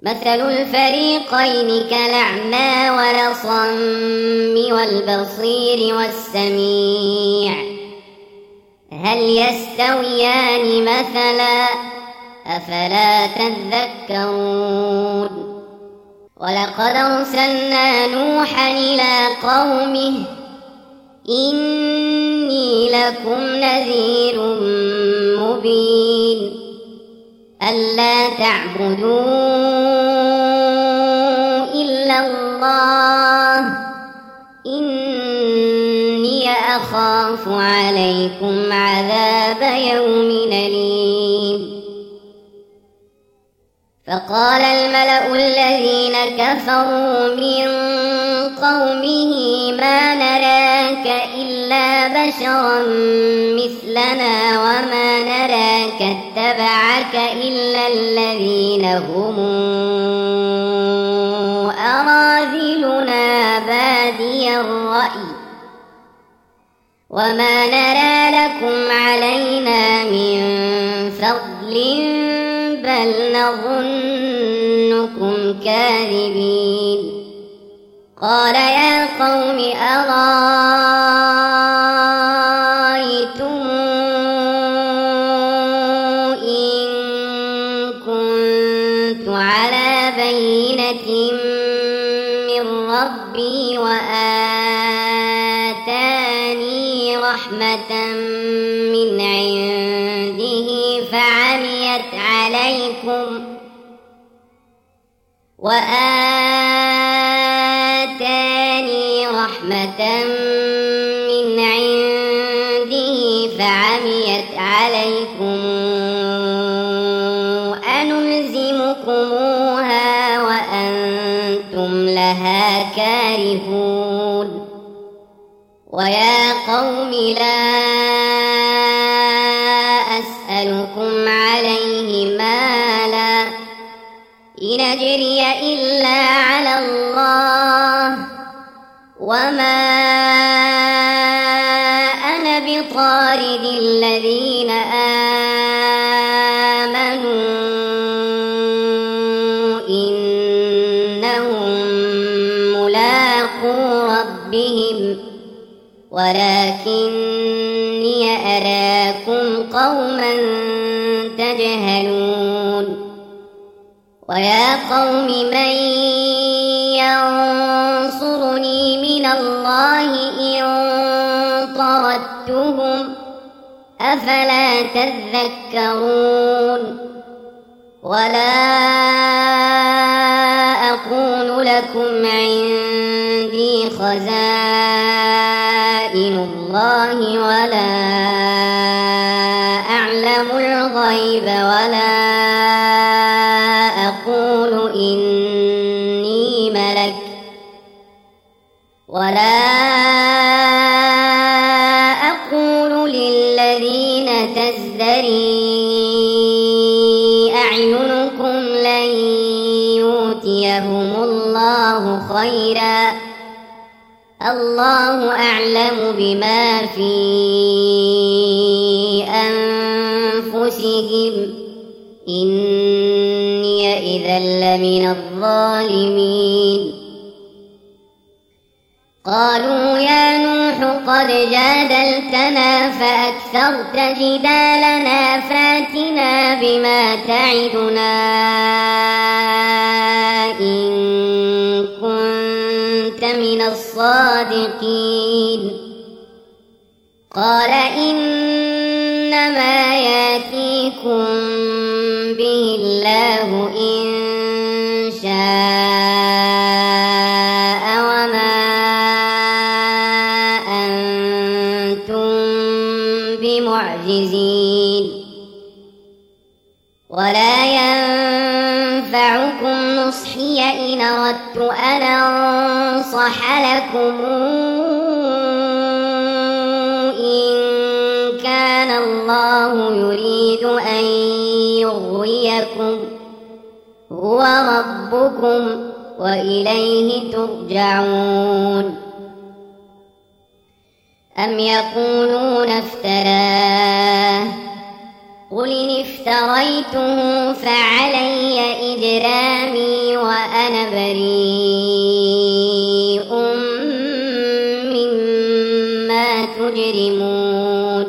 مثل الفريقين كالأعمى والأصم والبصير والسميع هل يستويان مثلا أفلا تذكرون ولقد أرسلنا نوحا إلى قومه إني لكم نذير مبين ألا تعبدوا إلا الله إني أخاف عليكم عذاب يوم أليم فقال الملأ الذين كفروا من قومه ما نراك إلا بشرا مثلنا وما نراك اتبعك إلا الذين هم أراذلنا بادي الرأي وما نرى لكم علينا من فضل بل نظنكم كاذبين قال يا قوم أرأيتم إن كنت على بينة من ربي وآتاني رحمة من عنده فعميت عليكم أنلزمكموها وأنتم لها كارهون ويا قوم لا أسألكم عليه مالا إن أجري إلا على الله وما أنا بطارد الذين آمنوا إنهم ملاقو ربهم ولكني أراكم قوما تجهلون ويا قوم من ينصرني من الله إن طردتهم أفلا تذكرون ولا أقول لكم عندي خزائن الله ولا أعلم الغيب ولا أقول إني ملك ولا أقول للذين تزدري أعينكم لن يؤتيهم الله خيرا الله أعلم بما في أنفسهم إني إذا لمن الظالمين قالوا يا نوح قد جادلتنا فأكثرت جدالنا فاتنا بما تعدنا إن كنت من الصادقين قال إنما يأتيكم به الله إن شاء وما أنتم بمعجزين ولا ينفعكم نصحي إن أردت أن أنصح لكم إن كان الله يريد أن يغويكم هو ربكم وإليه ترجعون أم يقولون افتراه قل إن افتريته فعلي إجرامي وأنا بريء مما تجرمون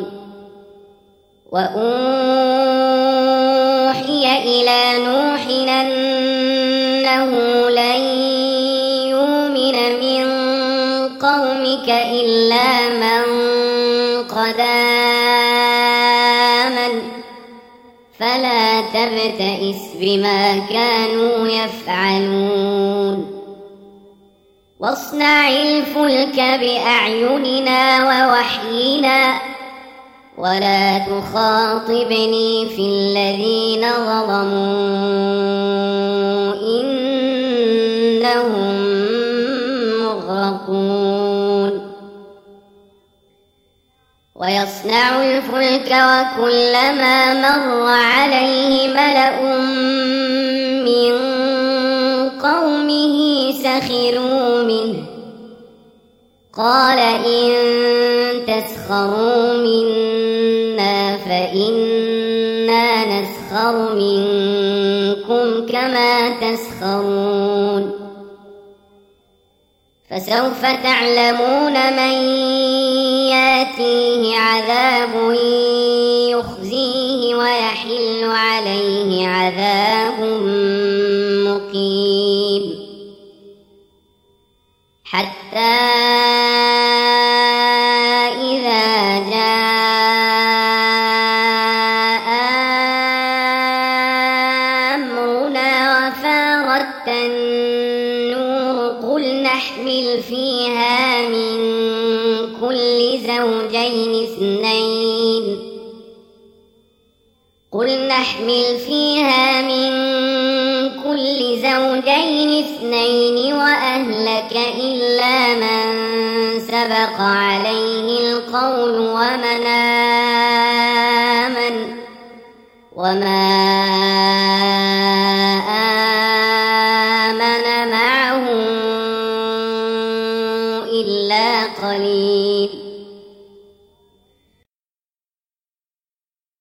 وأوحي إلى نوح أنه لن يؤمن من قومك إلا من قد آمن فلا تبتئس بما كانوا يفعلون واصنع الفلك بأعيننا ووحينا ولا تخاطبني في الذين ظلموا إنهم مغرقون ويصنع الفلك وكلما مر عليه ملأ من قومه سخروا منه قال إن تسخروا منا فإنا نسخر منكم كما تسخرون فسوف تعلمون من ياتيه عذاب يخزيه ويحل عليه عذاب مقيم حتى إذا جاء أمرنا وفارت النور قل نحمل فيها من كل زوجين اثنين وأهلك إلا من سبق عليه القول وما آمن معه إلا قليل